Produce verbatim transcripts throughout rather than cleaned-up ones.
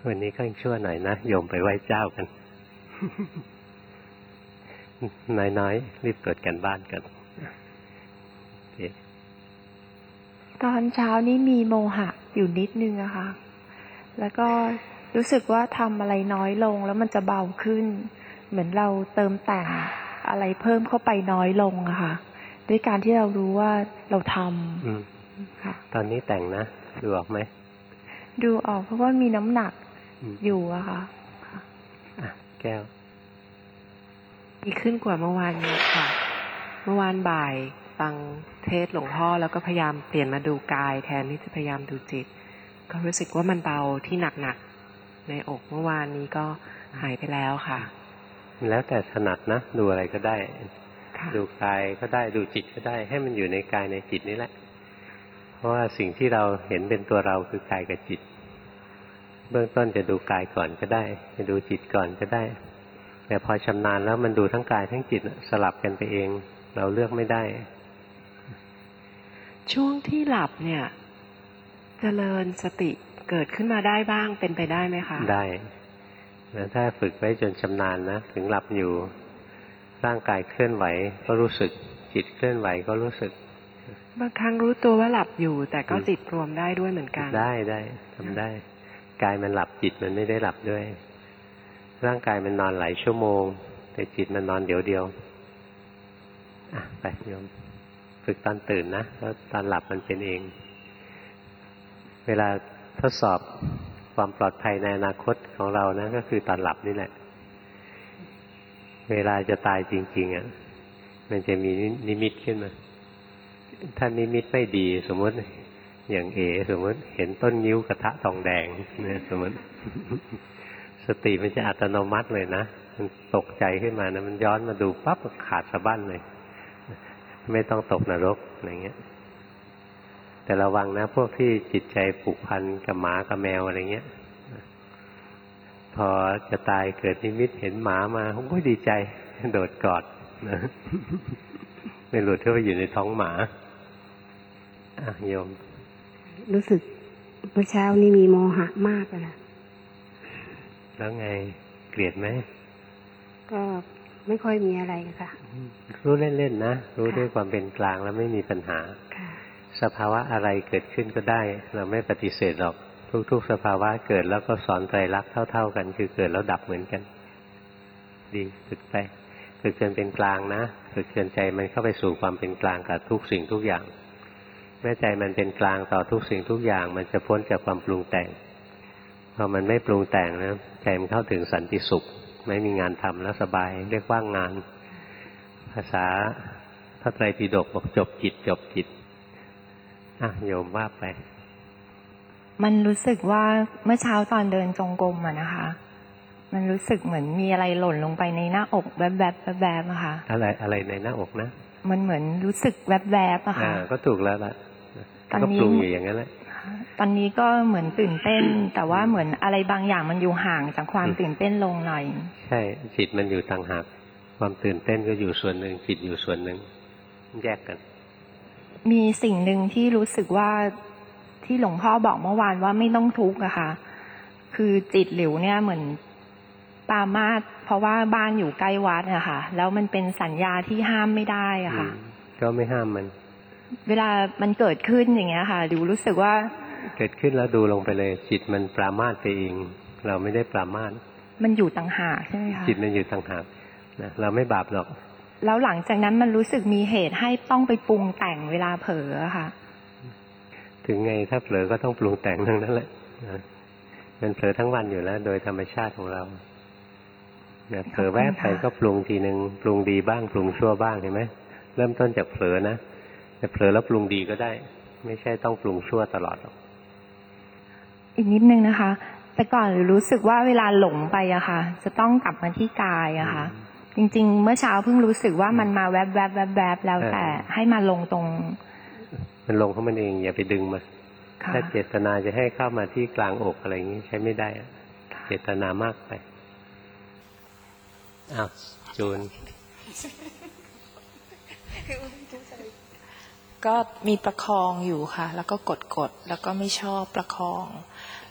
วันนี้ก็ชั่วหน่อยนะโยมไปไหว้เจ้ากัน น้อยๆรีบเกิดกันบ้านกันตอนเช้านี้มีโมหะอยู่นิดนึงอะค่ะแล้วก็รู้สึกว่าทำอะไรน้อยลงแล้วมันจะเบาขึ้นเหมือนเราเติมแต่งอะไรเพิ่มเข้าไปน้อยลงอะค่ะด้วยการที่เรารู้ว่าเราทำค่ะตอนนี้แต่งนะดูออกไหมดูออกเพราะว่ามีน้ำหนักอยู่อะค่ะอ่ะแก้วดีขึ้นกว่าเมื่อวานนี้ค่ะเมื่อวานบ่ายฟังเทศหลวงพ่อแล้วก็พยายามเปลี่ยนมาดูกายแทนที่จะพยายามดูจิตก็รู้สึกว่ามันเบาที่หนักๆในอกเมื่อวานนี้ก็หายไปแล้วค่ะแล้วแต่ถนัดนะดูอะไรก็ได้ดูกายก็ได้ดูจิตก็ได้ให้มันอยู่ในกายในจิตนี่แหละเพราะว่าสิ่งที่เราเห็นเป็นตัวเราคือกายกับจิตเบื้องต้นจะดูกายก่อนก็ได้จะดูจิตก่อนก็ได้แต่พอชำนาญแล้วมันดูทั้งกายทั้งจิตสลับกันไปเองเราเลือกไม่ได้ช่วงที่หลับเนี่ยเจริญสติเกิดขึ้นมาได้บ้างเป็นไปได้ไหมคะได้นะถ้าฝึกไว้จนชำนาญนะถึงหลับอยู่ร่างกายเคลื่อนไหวก็รู้สึกจิตเคลื่อนไหวก็รู้สึกบางครั้งรู้ตัวว่าหลับอยู่แต่ก็จิตรวมได้ด้วยเหมือนกันได้ได้ทำได้กายมันหลับจิตมันไม่ได้หลับด้วยร่างกายมันนอนหลายชั่วโมงแต่จิตมันนอนเดี๋ยวเดียวอ่ะไปโยมฝึกตอนตื่นนะแล้วตอนหลับมันเป็นเองเวลาทดสอบความปลอดภัยในอนาคตของเรานะก็คือตอนหลับนี่แหละเวลาจะตายจริงๆอ่ะมันจะมีนิมิตขึ้นมาถ้านิมิตไม่ดีสมมติอย่างเอสมมติเห็นต้นนิ้วกระทะทองแดงเนี่ยสมมติสติมันจะอัตโนมัติเลยนะมันตกใจขึ้นมานะมันย้อนมาดูปั๊บขาดสะบั้นเลยไม่ต้องตกนรกอะไรเงี้ยแต่ระวังนะพวกที่จิตใจผูกพันกับหมากับแมวอะไรเงี้ยพอจะตายเกิดนิมิตเห็นหมามาโอ้ยดีใจโดดกอดนะไม่หลุดเข้าไปอยู่ในท้องหมาอ่ะโยมรู้สึกเมื่อเช้านี้มีโมหะมากเลยแล้วไงเกลียดไหมก็ไม่ค่อยมีอะไรค่ะรู้เล่นๆนะรู้ด้วยความเป็นกลางแล้วไม่มีปัญหาสภาวะอะไรเกิดขึ้นก็ได้เราไม่ปฏิเสธหรอกทุกๆสภาวะเกิดแล้วก็สอนไตรลักษณ์เท่าๆกันคือเกิดแล้วดับเหมือนกันดีฝึกไปฝึกจนเป็นกลางนะฝึกจนใจมันเข้าไปสู่ความเป็นกลางกับทุกสิ่งทุกอย่างแม้ใจมันเป็นกลางต่อทุกสิ่งทุกอย่างมันจะพ้นจากความปรุงแต่งพอมันไม่ปรุงแต่งนะใจมันเข้าถึงสันติสุขไม่มีงานทำแล้วสบายเรียกว่างงานภาษาพระไตรปิฎกบอกจบจิตจบจิตอ่ะโยมว่าไปมันรู้สึกว่าเมื่อเช้าตอนเดินจงกรมอะนะคะมันรู้สึกเหมือนมีอะไรหล่นลงไปในหน้าอกแวบๆแวบๆอะค่ะอะไรอะไรในหน้าอกนะมันเหมือนรู้สึกแวบๆอะค่ะก็ถูกแล้วล่ะก็ปรุงอยู่อย่างนั้นแหละตอนนี้ก็เหมือนตื่นเต้นแต่ว่าเหมือนอะไรบางอย่างมันอยู่ห่างจากความตื่นเต้นลงหน่อยใช่จิตมันอยู่ต่างหากความตื่นเต้นก็อยู่ส่วนหนึ่งจิตอยู่ส่วนหนึ่งแยกกันมีสิ่งหนึ่งที่รู้สึกว่าที่หลวงพ่อบอกเมื่อวานว่าไม่ต้องทุกข์อะค่ะคือจิตหลิวเนี่ยเหมือนปามาสเพราะว่าบ้านอยู่ใกล้วัดอะค่ะแล้วมันเป็นสัญญาที่ห้ามไม่ได้อะค่ะก็ไม่ห้ามมันเวลามันเกิดขึ้นอย่างเงี้ยค่ะดิวรู้สึกว่าเกิดขึ้นแล้วดูลงไปเลยจิตมันปรามาสไปเองเราไม่ได้ปรามาสมันอยู่ต่างหากใช่ไหมคะจิตมันอยู่ต่างหากนะเราไม่บาปหรอกแล้วหลังจากนั้นมันรู้สึกมีเหตุให้ต้องไปปรุงแต่งเวลาเผลอค่ะถึงไงถ้าเผลอก็ต้องปรุงแต่งทั้งนั้นแหละมันเผลอทั้งวันอยู่แล้วโดยธรรมชาติของเราเนี่ยเผลอแวบไปก็ปรุงทีนึงปรุงดีบ้างปรุงชั่วบ้างเห็นไหมเริ่มต้นจากเผลอนะแต่เผลอแล้วปรุงดีก็ได้ไม่ใช่ต้องปรุงชั่วตลอดหรอกอีกนิดนึงนะคะแต่ก่อนรู้สึกว่าเวลาหลงไปอะค่ะจะต้องกลับมาที่กายอะค่ะจริงๆเมื่อเช้าเพิ่งรู้สึกว่ามันมาแวบแวบแวบแวบแล้วแต่ให้มาลงตรงมันลงของมันเองอย่าไปดึงมาถ้าเจตนาจะให้เข้ามาที่กลางอกอะไรอย่างนี้ใช้ไม่ได้เจตนามากไปอ้าวจูนก็มีประคองอยู่ค่ะแล้วก็กดกดแล้วก็ไม่ชอบประคอง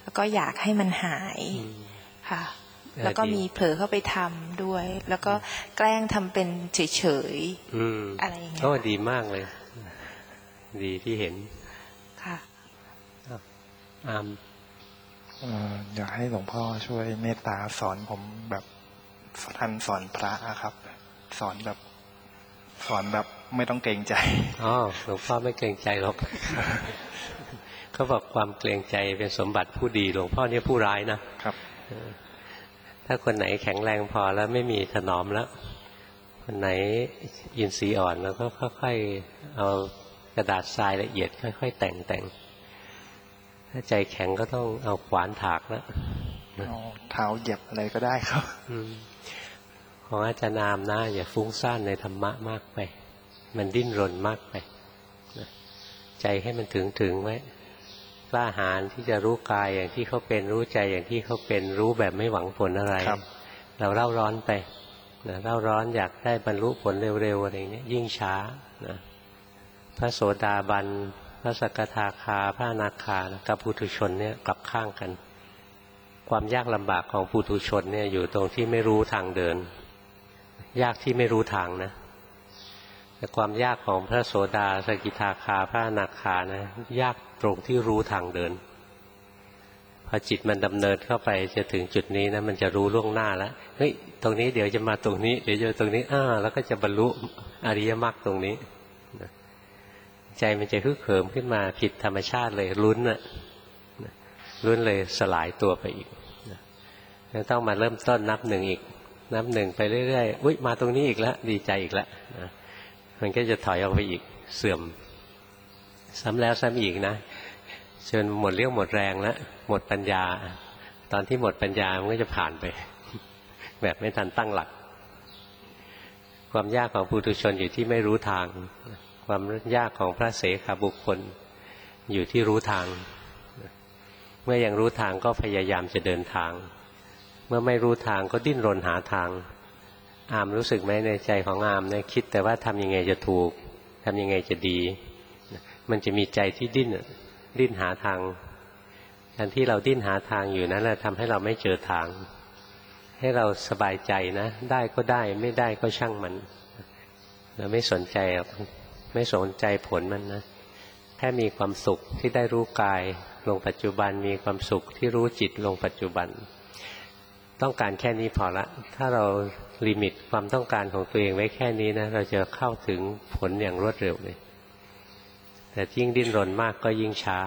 แล้วก็อยากให้มันหายค่ะแล้วก็มีเผลอเข้าไปทำด้วยแล้วก็แกล้งทำเป็นเฉยๆอะไรอย่างเงี้ยก็ดีมากเลยดีที่เห็นค่ะอามอยากให้หลวงพ่อช่วยเมตตาสอนผมแบบท่านสอนพระครับ สอนแบบสอนแบบไม่ต้องเกรงใจอ๋อหลวงพ่อไม่เกรงใจหรอกเขาบอกความเกรงใจเป็นสมบัติผู้ดีหลวงพ่อเนี่ยผู้ร้ายนะครับถ้าคนไหนแข็งแรงพอแล้วไม่มีถนอมแล้วคนไหนอินทรีย์อ่อนแล้วก็ค่อยๆเอากระดาษทรายละเอียดค่อยๆแต่งแต่งถ้าใจแข็งก็ต้องเอาขวานถากแล้วเท้าเหยียบอะไรก็ได้ครับของอาจารย์นามนะอย่าฟุ้งซ่านในธรรมะมากไปมันดิ้นรนมากไปใจให้มันถึงถึงไว้กล้าหาญที่จะรู้กายอย่างที่เขาเป็นรู้ใจอย่างที่เขาเป็นรู้แบบไม่หวังผลอะไรเราเร่าร้อนไปนะเร่าร้อนอยากได้บรรลุผลเร็วๆอะไรเงี้ยยิ่งช้านะพระโสดาบันพระสกทาคาพระอนาคากับปุถุชนเนี่ยกลับข้างกันความยากลำบากของปุถุชนเนี่ยอยู่ตรงที่ไม่รู้ทางเดินยากที่ไม่รู้ทางนะแต่ความยากของพระโสดาสกิทาคาพระอนาคานะยากตรงที่รู้ทางเดินพอจิตมันดำเนินเข้าไปจะถึงจุดนี้นะมันจะรู้ล่วงหน้าแล้วเฮ้ยตรงนี้เดี๋ยวจะมาตรงนี้เดี๋ยวจะตรงนี้อ้าแล้วก็จะบรรลุอริยมรรคตรงนี้ใจมันจะฮึกเหิมขึ้นมาผิดธรรมชาติเลยลุ้นน่ะลุ้นเลยสลายตัวไปอีกแล้วต้องมาเริ่มต้นนับหนึ่งอีกนับหนึ่งไปเรื่อยๆอุ๊ยมาตรงนี้อีกแล้วดีใจอีกแล้วนะมันก็จะถอยออกไปอีกเสื่อมซ้ำแล้วซ้ำอีกนะจนหมดเรี่ยวหมดแรงแล้วหมดปัญญาตอนที่หมดปัญญามันก็จะผ่านไปแบบไม่ทันตั้งหลักความยากของปุถุชนอยู่ที่ไม่รู้ทางความยากของพระเสขบุคคลอยู่ที่รู้ทางเมื่อยังรู้ทางก็พยายามจะเดินทางเมื่อไม่รู้ทางก็ดิ้นรนหาทางอามรู้สึกไหมในใจของอามเนี่ยคิดแต่ว่าทำยังไงจะถูกทำยังไงจะดีมันจะมีใจที่ดิ้นดิ้นหาทางการที่เราดิ้นหาทางอยู่นั้นแหละทำให้เราไม่เจอทางให้เราสบายใจนะได้ก็ได้ไม่ได้ก็ช่างมันเราไม่สนใจไม่สนใจผลมันนะแค่มีความสุขที่ได้รู้กายลงปัจจุบันมีความสุขที่รู้จิตลงปัจจุบันต้องการแค่นี้พอละถ้าเราลิมิตความต้องการของตัวเองไว้แค่นี้นะเราจะเข้าถึงผลอย่างรวดเร็วเลยแต่ยิ่งดิ้นรนมากก็ยิ่งช้า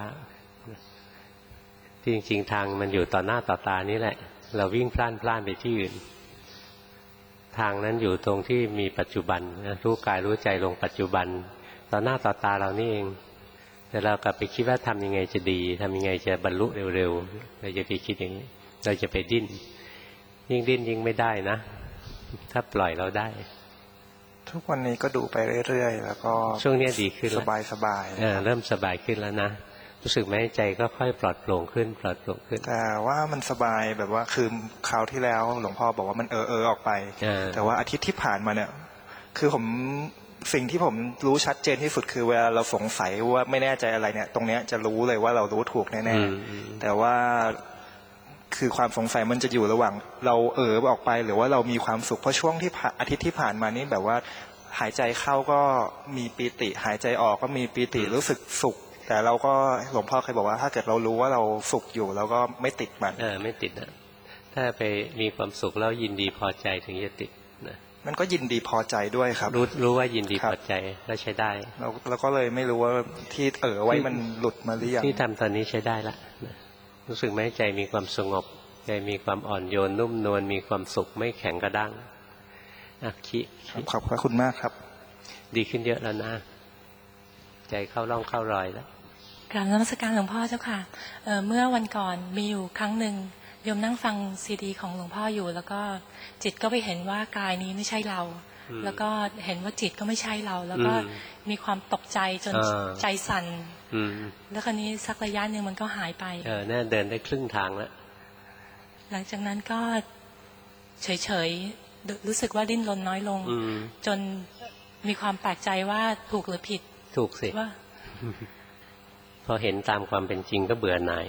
จริงๆทางมันอยู่ต่อหน้าต่อตานี่แหละเราวิ่งพล่านพล่านไปที่อื่นทางนั้นอยู่ตรงที่มีปัจจุบันนะรู้กายรู้ใจลงปัจจุบันต่อหน้าต่อตาเรานี่เองแต่เรากลับไปคิดว่าทำยังไงจะดีทำยังไงจะบรรลุเร็วๆเราจะไปคิดอย่างนี้เราจะไปดิ้นยิ่งดิ้นยิ่งไม่ได้นะถ้าปล่อยเราได้ทุกวันนี้ก็ดูไปเรื่อยๆแล้วก็ช่วงนี้ดีขึ้นสบายสบายเออเริ่มสบายขึ้นแล้วนะรู้สึกไหมใจก็ค่อยปลอดโปร่งขึ้นปลอดโปร่งขึ้นแต่ว่ามันสบายแบบว่าคือคราวที่แล้วหลวงพ่อบอกว่ามันเออเออออกไปแต่ว่าอาทิตย์ที่ผ่านมาเนี่ยคือผมสิ่งที่ผมรู้ชัดเจนที่สุดคือเวลาเราสงสัยว่าไม่แน่ใจอะไรเนี่ยตรงเนี้ยจะรู้เลยว่าเรารู้ถูกแน่ๆแต่ว่าคือความสงสัยมันจะอยู่ระหว่างเราเออออกไปหรือว่าเรามีความสุขเพราะช่วงที่อาทิตย์ที่ผ่านมานี่แบบว่าหายใจเข้าก็มีปีติหายใจออกก็มีปีติรู้สึกสุขแต่เราก็หลวงพ่อเคยบอกว่าถ้าเกิดเรารู้ว่าเราสุขอยู่เราก็ไม่ติดมันเออไม่ติดนะถ้าไปมีความสุขแล้วยินดีพอใจถึงจะติดนะมันก็ยินดีพอใจด้วยครับรู้รู้ว่ายินดีพอใจแล้วใช้ได้เราเราก็เลยไม่รู้ว่าที่เออไว้มันหลุดมาหรือยังที่ทำตอนนี้ใช้ได้ละรู้สึกไหมใจมีความสงบใจมีความอ่อนโยนนุ่มนวลมีความสุขไม่แข็งกระด้างอ่ะคิขอบพระคุณมากครับดีขึ้นเยอะแล้วนะใจเข้าร่องเข้ารอยแล้วกราบนมัสการหลวงพ่อเจ้าค่ะ เ, เมื่อวันก่อนมีอยู่ครั้งหนึ่งโยมนั่งฟังซีดีของหลวงพ่ออยู่แล้วก็จิตก็ไปเห็นว่ากายนี้ไม่ใช่เราแล้วก็เห็นว่าจิตก็ไม่ใช่เราแล้วก็มีความตกใจจนใจสั่นแล้วคราวนี้สักระยะหนึ่งมันก็หายไปเออน่าเดินได้ครึ่งทางแล้วหลังจากนั้นก็เฉยๆรู้สึกว่าดิ้นรนน้อยลงจนมีความแปลกใจว่าถูกหรือผิดถูกสิว่าพอเห็นตามความเป็นจริงก็เบื่อหน่าย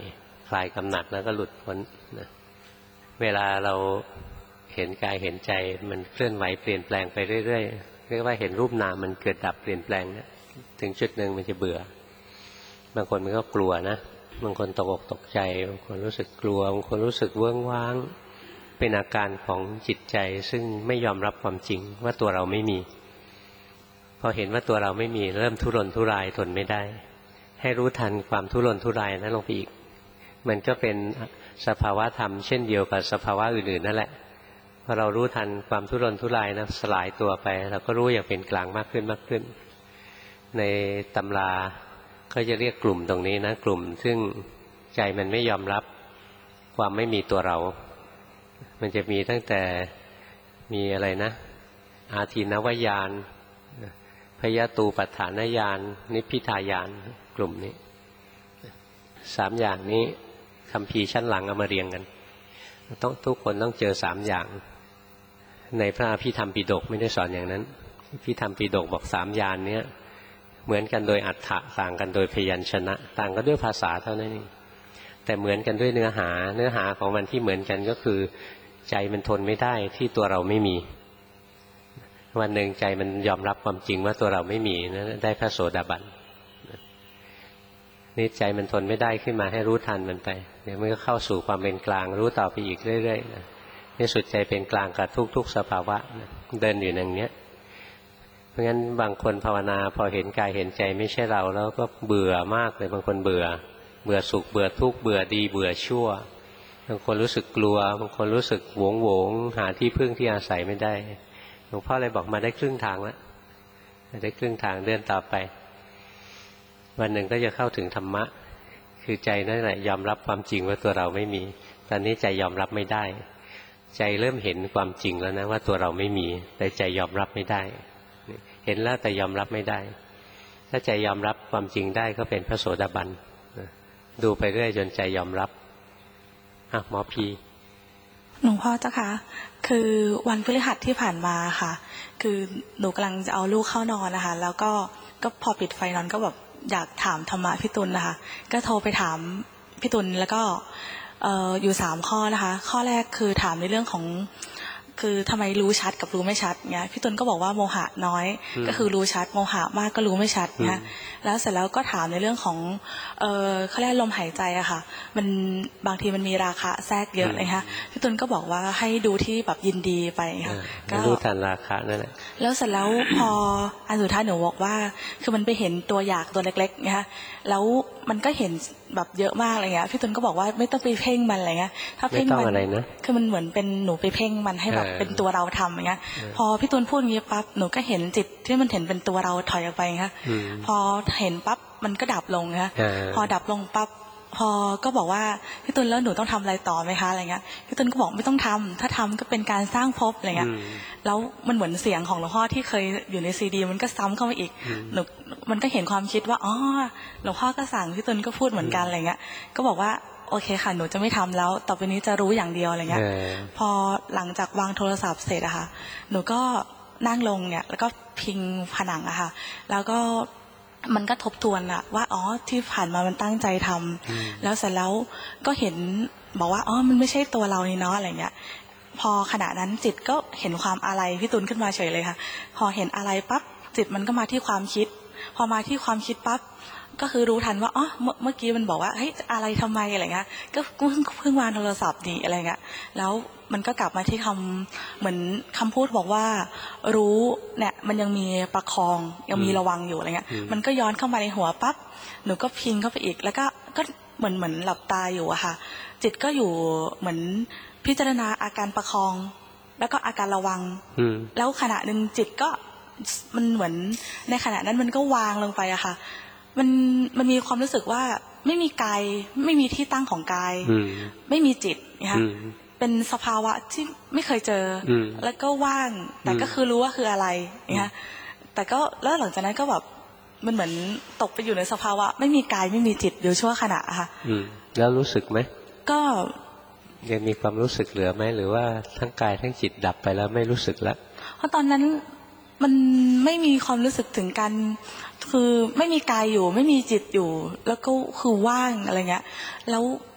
คลายกำหนัดแล้วก็หลุดพ้นนะเวลาเราเห็นกายเห็นใจมันเคลื่อนไหวเปลี่ยนแปลงไปเรื่อยๆเรียกว่าเห็นรูปนามมันเกิดดับเปลี่ยนแปลงเนี่ยถึงจุดหนึ่งมันจะเบื่อบางคนมันก็กลัวนะบางคนตกอกตกใจบางคนรู้สึกกลัวบางคนรู้สึกเวิ้งว้างเป็นอาการของจิตใจซึ่งไม่ยอมรับความจริงว่าตัวเราไม่มีพอเห็นว่าตัวเราไม่มีเริ่มทุรนทุรายทนไม่ได้ให้รู้ทันความทุรนทุรายนั้นลงไปอีกมันก็เป็นสภาวะธรรมเช่นเดียวกับสภาวะอื่นๆนั่นแหละพอเรารู้ทันความทุรนทุรายนะสลายตัวไปเราก็รู้อย่างเป็นกลางมากขึ้นมากขึ้นในตำราก็จะเรียกกลุ่มตรงนี้นะกลุ่มซึ่งใจมันไม่ยอมรับความไม่มีตัวเรามันจะมีตั้งแต่มีอะไรนะอาทีนวญาณพยตูปัฏฐานญาณนิพพิทายานกลุ่มนี้สามอย่างนี้คัมภีร์ชั้นหลังเอามาเรียงกันต้องทุกคนต้องเจอสามอย่างในพระอภิธรรมปิฎกไม่ได้สอนอย่างนั้นอภิธรรมปิฎกบอกสามญาณนี้เหมือนกันโดยอรรถะต่างกันโดยพยัญชนะต่างกันด้วยภาษาเท่านั้นเองแต่เหมือนกันด้วยเนื้อหาเนื้อหาของมันที่เหมือนกันก็คือใจมันทนไม่ได้ที่ตัวเราไม่มีวันหนึ่งใจมันยอมรับความจริงว่าตัวเราไม่มีนะได้พระโสดาบันนี่ใจมันทนไม่ได้ขึ้นมาให้รู้ทันมันไปเดี๋ยวมันก็เข้าสู่ความเป็นกลางรู้ต่อไปอีกเรื่อยๆนะในสุดใจเป็นกลางกับทุกๆสภาวะนะเดินอยู่อย่างเนี้ยเพราะงั้นบางคนภาวนาพอเห็นกายเห็นใจไม่ใช่เราแล้วก็เบื่อมากเลยบางคนเบื่อเบื่อสุขเบื่อทุกข์เบื่อดีเบื่อชั่วบางคนรู้สึกกลัวบางคนรู้สึกหวงหวงหาที่พึ่งที่อาศัยไม่ได้หลวงพ่อเลยบอกมาได้ครึ่งทางแล้วได้ครึ่งทางเดินต่อไปวันหนึ่งก็จะเข้าถึงธรรมะคือใจนั่นแหละยอมรับความจริงว่าตัวเราไม่มีตอนนี้ใจยอมรับไม่ได้ใจเริ่มเห็นความจริงแล้วนะว่าตัวเราไม่มีแต่ใจยอมรับไม่ได้เห็นแล้วแต่ยอมรับไม่ได้ถ้าใจยอมรับความจริงได้ก็เป็นพระโสดาบันดูไปเรื่อยจนใจยอมรับอ่ะหมอพีหลวงพ่อเจ้าค่ะคือวันพฤหัสที่ผ่านมาค่ะคือหนูกำลังจะเอาลูกเข้านอนนะคะแล้วก็ก็พอปิดไฟนอนก็แบบอยากถามธรรมะพี่ตุลนะคะก็โทรไปถามพี่ตุลแล้วก็เอ่ออยู่สามข้อนะคะข้อแรกคือถามในเรื่องของคือทำไมรู้ชัดกับรู้ไม่ชัดเงี้ยพี่ตุลก็บอกว่าโมหะน้อยก็คือรู้ชัดโมหะมากก็รู้ไม่ชัดนะแล้วเสร็จแล้วก็ถามในเรื่องของเอ่อเขาเรียกลมหายใจอะค่ะมันบางทีมันมีราคะแทรกเยอะเลยค่ะพี่ตุลก็บอกว่าให้ดูที่แบบยินดีไปค่ะก็รู้ทันราคะนั่นแหละแล้วเสร็จแล้วพออันสุดท้ายหนูบอกว่าคือมันไปเห็นตัวอยากตัวเล็กๆนะคะแล้วมันก็เห็นแบบเยอะมากอะไรเงี้ยพี่ตุลก็บอกว่าไม่ต้องไปเพ่งมันอะไรเงี้ยถ้าเพ่งมันคือมันเหมือนเป็นหนูไปเพ่งมันให้แบบเป็นตัวเราทำอย่างเงี้ยพอพี่ตุลพูดงี้ปั๊บหนูก็เห็นจิตที่มันเห็นเป็นตัวเราถอยออกไปค่ะพอเห็นปั๊บมันก็ดับลงค่ะพอดับลงปั๊บพอก็บอกว่าพี่ตุลแล้วหนูต้องทำอะไรต่อไหมคะอะไรเงี้ยพี่ตุลก็บอกไม่ต้องทำถ้าทำก็เป็นการสร้างภพอะไรเงี้ยแล้วมันเหมือนเสียงของหลวงพ่อที่เคยอยู่ในซีดีมันก็ซ้ำเข้ามาอีกหนูมันก็เห็นความคิดว่าอ๋อหลวงพ่อก็สั่งพี่ตุลก็พูดเหมือนกันอะไรเงี้ยก็บอกว่าโอเคค่ะหนูจะไม่ทำแล้วต่อไปนี้จะรู้อย่างเดียวอะไรเงี้ยพอหลังจากวางโทรศัพท์เสร็จอะค่ะหนูก็นั่งลงเนี่ยแล้วก็พิงผนังอะค่ะแล้วก็มันก็ทบทวนอะว่าอ๋อที่ผ่านมามันตั้งใจทำแล้วเสร็จแล้วก็เห็นบอกว่าอ๋อมันไม่ใช่ตัวเรานี่เนาะอะไรเงี้ยพอขณะนั้นจิตก็เห็นความอะไรพี่ตุลขึ้นมาเฉยเลยค่ะพอเห็นอะไรปั๊บจิตมันก็มาที่ความคิดพอมาที่ความคิดปั๊บก็คือรู้ทันว่าอ๋อเมื่อกี้มันบอกว่าเฮ้ยอะไรทำไมอะไรเงี้ยก็เพิ่งเพิ่งวางโทรศัพท์ดีอะไรเงี้ยแล้วมันก็กลับมาที่คำเหมือนคำพูดบอกว่ารู้เนี่ยมันยังมีประคองยังมีระวังอยู่อะไรเงี้ยมันก็ย้อนเข้ามาในหัวปั๊บหนูก็พิงเข้าไปอีกแล้วก็ก็เหมือนเหมือนหลับตาอยู่อะค่ะจิตก็อยู่เหมือนพิจารณาอาการประคองแล้วก็อาการระวังแล้วขณะหนึ่งจิตก็มันเหมือนในขณะนั้นมันก็วางลงไปอะค่ะมันมันมีความรู้สึกว่าไม่มีกายไม่มีที่ตั้งของกายไม่มีจิตนะคะเป็นสภาวะที่ไม่เคยเจอแล้วก็ว่างแต่ก็คือรู้ว่าคืออะไรนะคะแต่ก็แล้วหลังจากนั้นก็แบบมันเหมือนตกไปอยู่ในสภาวะไม่มีกายไม่มีจิตอยู่ชั่วขณะค่ะแล้วรู้สึกไหมก็ยังมีความรู้สึกเหลือไหมหรือว่าทั้งกายทั้งจิตดับไปแล้วไม่รู้สึกแล้วเพราะตอนนั้นมันไม่มีความรู้สึกถึงกันคือไม่มีกายอยู่ไม่มีจิตอยู่แล้วก็คือว่างอะไรเงี้ยแล้ว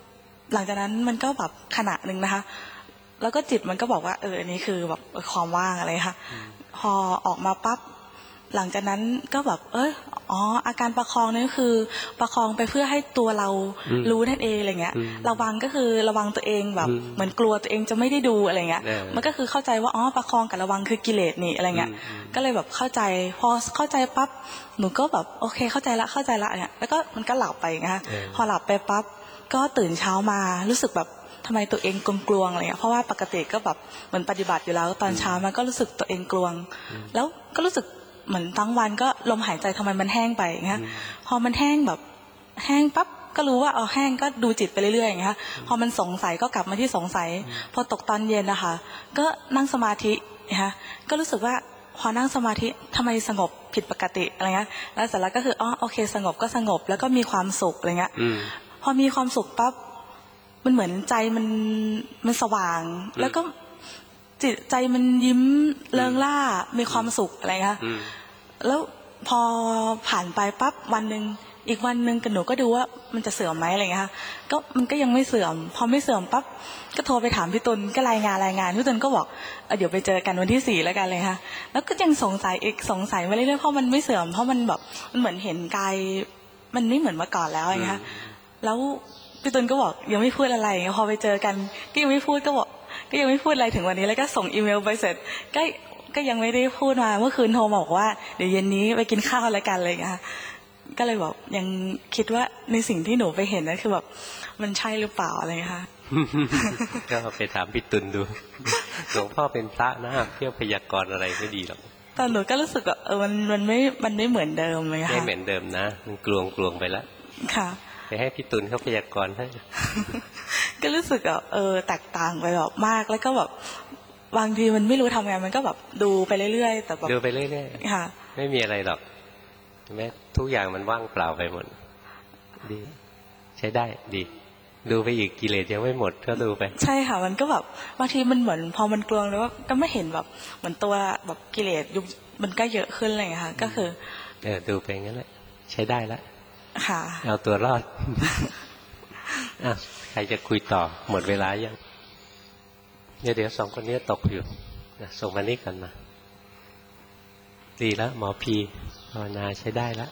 หลังจากนั้นมันก็แบบขณะหนึ่งนะคะแล้วก็จิตมันก็บอกว่าเอออันนี้คือแบบความว่างอะไรค่ะพอออกมาปั๊บหลังจากนั้นก็แบบเอออ๋ออาการประคองนี่คือประคองไปเพื่อให้ตัวเรารู้นั่นเองอะไรเงี้ยระวังก็คือระวังตัวเองแบบเหมือนกลัวตัวเองจะไม่ได้ดูอะไรเงี้ยมันก็คือเข้าใจว่าอ๋อประคองกับระวังคือกิเลสนี่อะไรเงี้ยก็เลยแบบเข้าใจพอเข้าใจปั๊บหนูก็แบบโอเคเข้าใจละเข้าใจละเนี่ยแล้วก็มันก็หลับไปนะคะพอหลับไปปั๊บก็ตื่นเช้ามารู้สึกแบบทำไมตัวเองกลวงๆอะไรเงี้ยเพราะว่าปกติก็แบบเหมือนปฏิบัติอยู่แล้วตอนเช้ามันก็รู้สึกตัวเองกลวงแล้วก็รู้สึกเหมือนทั้งวันก็ลมหายใจทำไมมันแห้งไปอย่างเงี้ยพอมันแห้งแบบแห้งปั๊บก็รู้ว่าเอาแห้งก็ดูจิตไปเรื่อยๆอย่างเงี้ยพอมันสงสัยก็กลับมาที่สงสัยพอตกตอนเย็นนะคะก็นั่งสมาธินะคะก็รู้สึกว่าพอนั่งสมาธิทำไมสงบผิดปกติอะไรเงี้ยแล้วเสร็จแล้วก็คืออ๋อโอเคสงบก็สงบแล้วก็มีความสุขอะไรเงี้ยพอมีความสุขปั๊บมันเหมือนใจมันมันสว่างแล้วก็จิตใจมันยิ้มเริงร่ามีความสุขอะไรเงี้ยแล้วพอผ่านไปปั๊บวันหนึ่งอีกวันหนึ่งกับหนูก็ดูว่ามันจะเสื่อมไหมอะไรเงี้ยค่ะก็มันก็ยังไม่เสื่อมพอไม่เสื่อมปั๊บก็โทรไปถามพี่ตุลก็รายงานรายงานพี่ตุลก็บอกเออเดี๋ยวไปเจอกันวันที่สี่แล้วกันเลยค่ะแล้วก็ยังสงสัยอีกสงสัยมาเรื่อยๆเพราะมันไม่เสื่อมเพราะมันแบบมันเหมือนเห็นกายมันไม่เหมือนเมื่อก่อนแล้วอย่างเงี้ยแล้วพี่ตุลก็บอกยังไม่พูดอะไรอย่างเงี้ยพอไปเจอกันก็ยังไม่พูดก็บอกก็ยังไม่พูดอะไรถึงวันนี้แล้วก็ส่งอีเมลไปเสร็จก็ก็ยังไม่ได้พูดมาเมื่อคืนโทรมาบอกว่าเดี๋ยวเย็นนี้ไปกินข้าวแล้วกันเลยค่ะก็เลยแบบยังคิดว่าในสิ่งที่หนูไปเห็นนั่นคือแบบมันใช่หรือเปล่าอะไรค่ะก็ไปถามพี่ตุลดูหลวงพ่อเป็นพระนะเที่ยวพยากรณ์อะไรไม่ดีหรอกตอนหนูก็รู้สึกว่าเออมันมันไม่มันไม่เหมือนเดิมเลยค่ะไม่เหมือนเดิมนะมันกลวงกลวงไปแล้วค่ะไปให้พี่ตุลเขาพยากรณ์ให้ก็รู้สึกแบบเออแตกต่างไปแบบมากแล้วก็แบบบางทีมันไม่รู้ทำไงมันก็แบบดูไปเรื่อยๆแต่แบบดูไปเรื่อยๆค่ะไม่มีอะไรหรอกใช่ไหมทุกอย่างมันว่างเปล่าไปหมดดีใช้ได้ดีดูไปอีกกิเลสยังไม่หมดก็ดูไปใช่ค่ะมันก็แบบบางทีมันเหมือนพอมันกลวงแล้วก็ไม่เห็นแบบเหมือนตัวแบบกิเลสยุบมันก็เยอะขึ้นเลยค่ะก็คือเออดูไปงั้นแหละใช้ได้แล้วค่ะเอาตัวรอดอ่ะใครจะคุยต่อหมดเวลายังเดี๋ยวเดี๋ยวสองคนนี้ตกอยู่นะส่งมานี่กันมาดีแล้วหมอพีภาวนาใช้ได้แล้ว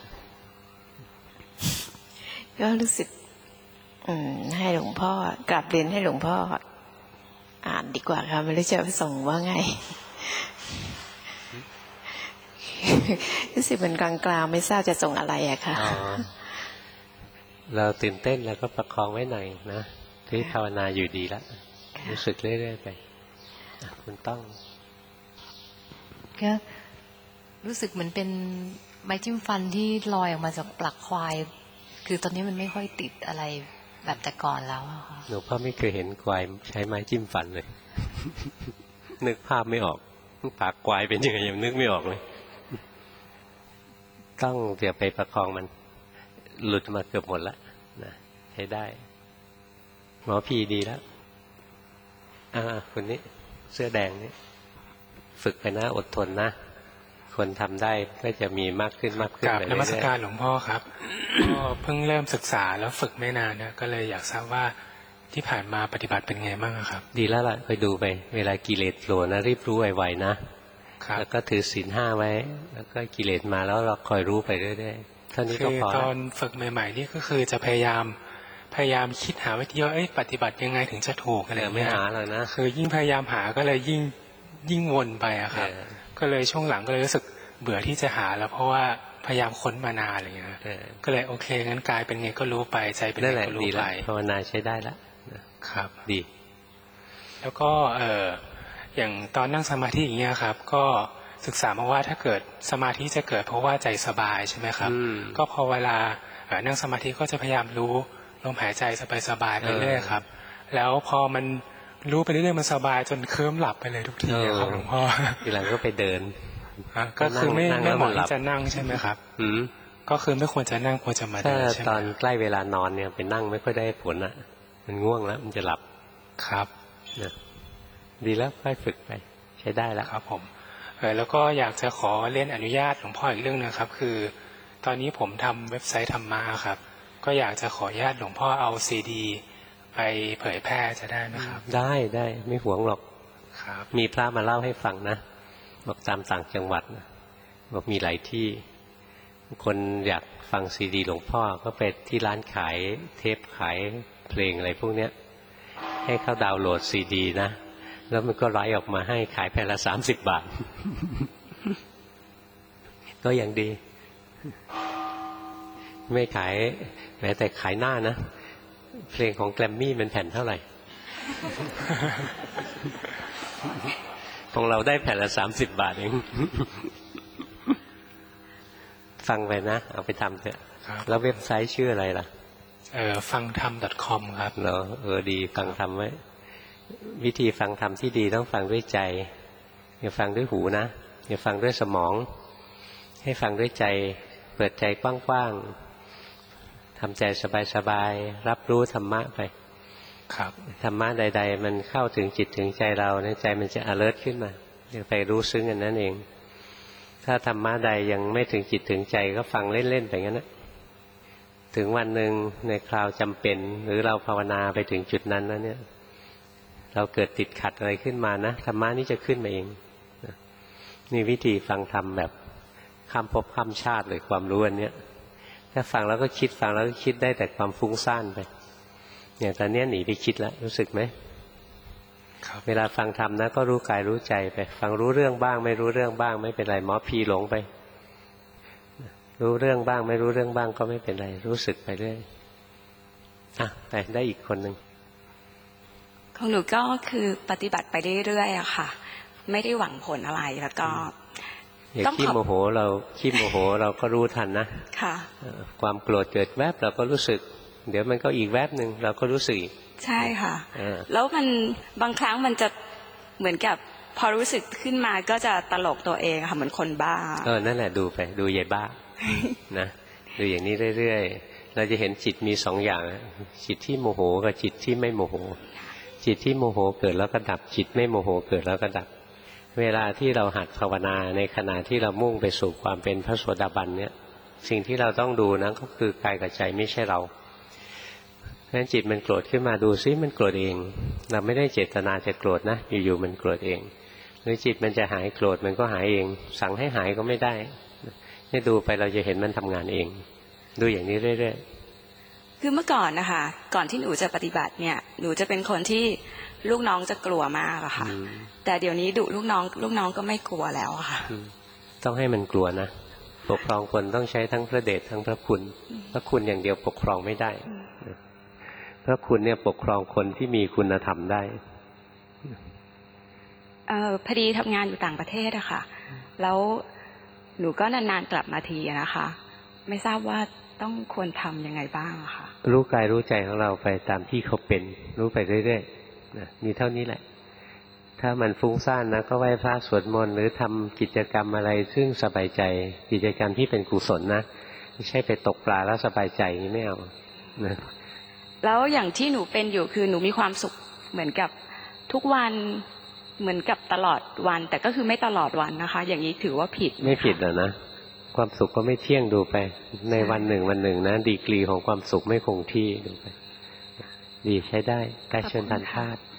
ก็รู้สึกให้หลวงพ่อกลับเรียนให้หลวงพ่ออ่านดีกว่าค่ะไม่รู้จะส่งว่าไงรู้สึกเป็นกลางๆไม่ทราบจะส่งอะไรอะค่ะเราตื่นเต้นแล้วก็ประคองไว้หน่อยนะที่ภาวนาอยู่ดีแล้วรู้สึกเรื่อยๆไปคุณต้องก็รู้สึกเหมือนเป็นไม้จิ้มฟันที่ลอยออกมาจากปลักควายคือตอนนี้มันไม่ค่อยติดอะไรแบบแต่ก่อนแล้วค่ะหนูพ่อไม่เคยเห็นควายใช้ไม้จิ้มฟันเลย นึกภาพไม่ออกปากควายเป็นยังไงยังนึกไม่ออกเลยต้องเดี๋ยวไปประคองมันหลุดมาเกือบหมดแล้วนะใช้ได้หมอพีดีแล้วอ่าคนนี้เสื้อแดงนี่ฝึกไปนะอดทนนะคนทำได้ก็จะมีมากขึ้นมากขึ้นกับนมัสการหลวงพ่อครับ ก็เพิ่งเริ่มศึกษาแล้วฝึกไม่นานนะก็เลยอยากทราบว่าที่ผ่านมาปฏิบัติเป็นไงบ้างครับดีแล้วล่ะไปดูไปเวลากิเลสโผล่นะรีบรู้ไวๆนะแล้วก็ถือศีลห้าไว้แล้วก็กิเลสมาแล้วเราคอยรู้ไปเรื่อยๆเท่านี้ก็พอตอนฝึกใหม่ๆนี่ก็คือจะพยายามพยายามคิดหาวิธีว่าปฏิบัติยังไงถึงจะถูกอะไรไม่หาเลยนะคือยิ่งพยายามหาก็เลยยิ่งยิ่งวนไปอะครับก็เลยช่วงหลังก็เลยรู้สึกเบื่อที่จะหาแล้วเพราะว่าพยายามค้นมานานอะไรเงี้ยก็เลยโอเคงั้นกายเป็นไงก็รู้ไปใจเป็นไงก็รู้ไปภาวนาใช้ได้แล้วครับดีแล้วก็เอออย่างตอนนั่งสมาธิอย่างเงี้ยครับก็ศึกษามาว่าถ้าเกิดสมาธิจะเกิดเพราะว่าใจสบายใช่ไหมครับก็พอเวลานั่งสมาธิก็จะพยายามรู้ลมหายใจสบายๆไปเรื่อยครับแล้วพอมันรู้ไปเรื่อยๆมันสบายจนเคลิ้มหลับไปเลยทุกทีครับหลวงพ่อทีหลังก็ไปเดินก็คือไม่ไม่เหมาะที่จะนั่งใช่ไหมครับก็คือไม่ควรจะนั่งควรจะมาเดินใช่ไหมตอนใกล้เวลานอนเนี่ยไปนั่งไม่ค่อยได้ผลอ่ะมันง่วงแล้วมันจะหลับครับดีแล้วค่อยฝึกไปใช้ได้แล้วครับผมแล้วก็อยากจะขอเรียนอนุญาตหลวงพ่ออีกเรื่องนึงครับคือตอนนี้ผมทำเว็บไซต์ธรรมะครับก็อยากจะขออนุญาตหลวงพ่อเอาซีดีไปไปเผยแพร่จะได้ไหมครับได้ได้ไม่หวงหรอกครับมีพระมาเล่าให้ฟังนะบอกตามต่างจังหวัดนะบอกมีหลายที่คนอยากฟังซีดีหลวงพ่อก็ไปที่ร้านขายเทปขายเพลงอะไรพวกเนี้ยให้เขาดาวน์โหลดซีดีนะแล้วมันก็ไลฟ์ออกมาให้ขายแผ่นละสามสิบบาท ก็ยังดีไม่ขายแม้แต่ขายหน้านะเพลงของแกรมมี่มันแผ่นเท่าไหร่ ของเราได้แผ่นละสามสิบบาทเอง ฟังไปนะเอาไปทำเถอะแล้วเว็บไซต์ชื่ออะไรล่ะเออฟังธรรม .com ครับเนาะเออดีฟังธรรมไว้วิธีฟังธรรมที่ดีต้องฟังด้วยใจอย่าฟังด้วยหูนะอย่าฟังด้วยสมองให้ฟังด้วยใจเปิดใจกว้างๆทำใจสบายๆรับรู้ธรรมะไปครับธรรมะใดๆมันเข้าถึงจิตถึงใจเราในใจมันจะ alert ขึ้นมาจะไปรู้ซึ้งอันนั้นเองถ้าธรรมะใดยังไม่ถึงจิตถึงใจก็ฟังเล่นๆไปงั้นนะถึงวันหนึ่งในคราวจำเป็นหรือเราภาวนาไปถึงจุดนั้นแล้วเนี่ยเราเกิดติดขัดอะไรขึ้นมานะธรรมะนี่จะขึ้นมาเองนี่วิธีฟังธรรมแบบข้ามภพข้ามชาติเลยความรู้อันเนี้ยถ้าฟังแล้วก็คิดฟังแล้วก็คิดได้แต่ความฟุ้งซ่านไปอย่างตอนนี้หนีไปคิดแล้วรู้สึกไหมเวลาฟังธรรมนะก็รู้กายรู้ใจไปฟังรู้เรื่องบ้างไม่รู้เรื่องบ้างไม่เป็นไรหมอพีหลงไปรู้เรื่องบ้างไม่รู้เรื่องบ้างก็ไม่เป็นไรรู้สึกไปเรื่อยอ่ะไปได้อีกคนหนึ่งของหนูก็คือปฏิบัติไปเรื่อยๆอะค่ะไม่ได้หวังผลอะไรแล้วก็อย่าขี้โมโหเราขี้โมโหเราก็รู้ทันนะค่ะความโกรธเกิดแวบเราก็รู้สึกเดี๋ยวมันก็อีกแวบหนึ่งเราก็รู้สึกใช่ค่ะแล้วมันบางครั้งมันจะเหมือนกับพอรู้สึกขึ้นมาก็จะตลกตัวเองค่ะเหมือนคนบ้าเออนั่นแหละดูไปดูยายบ้านะดูอย่างนี้เรื่อยๆเราจะเห็นจิตมีสองอย่างจิตที่โมโหกับจิตที่ไม่โมโหจิตที่โมโหเกิดแล้วก็ดับจิตไม่โมโหเกิดแล้วก็ดับเวลาที่เราหัดภาวนาในขณะที่เรามุ่งไปสู่ความเป็นพระโสดาบันเนี่ยสิ่งที่เราต้องดูนะก็คือกายกับใจไม่ใช่เราเพราะฉะนั้นจิตมันโกรธขึ้นมาดูซิมันโกรธเองเราไม่ได้เจตนาจะโกรธนะอยู่ๆมันโกรธเองหรือจิตมันจะหายโกรธมันก็หายเองสั่งให้หายก็ไม่ได้นี่ดูไปเราจะเห็นมันทำงานเองดูอย่างนี้เรื่อยๆคือเมื่อก่อนนะคะก่อนที่หนูจะปฏิบัติเนี่ยหนูจะเป็นคนที่ลูกน้องจะกลัวมากอะค่ะแต่เดี๋ยวนี้ดุลูกน้องลูกน้องก็ไม่กลัวแล้วอะค่ะต้องให้มันกลัวนะปกครองคนต้องใช้ทั้งพระเดชทั้งพระคุณพระคุณอย่างเดียวปกครองไม่ได้พระคุณเนี่ยปกครองคนที่มีคุณธรรมได้เอ่อพอดีทำงานอยู่ต่างประเทศอะค่ะแล้วหนูก็นานๆกลับมาทีนะคะไม่ทราบว่าต้องควรทำยังไงบ้างอะค่ะรู้กายรู้ใจของเราไปตามที่เขาเป็นรู้ไปเรื่อยๆนะมีเท่านี้แหละถ้ามันฟุ้งซ่านนะก็ไหว้พระสวดมนต์หรือทำกิจกรรมอะไรซึ่งสบายใจกิจกรรมที่เป็นกุศลนะไม่ใช่ไปตกปลาแล้วสบายใจนี่ไม่เอานะแล้วอย่างที่หนูเป็นอยู่คือหนูมีความสุขเหมือนกับทุกวันเหมือนกับตลอดวันแต่ก็คือไม่ตลอดวันนะคะอย่างนี้ถือว่าผิดไม่ผิดอ่ะนะความสุขก็ไม่เที่ยงดูไปในวันหนึ่งวันหนึ่งนะดีกรีของความสุขไม่คงที่ดูไปดีใช้ได้ได้เชิญทานธาตุ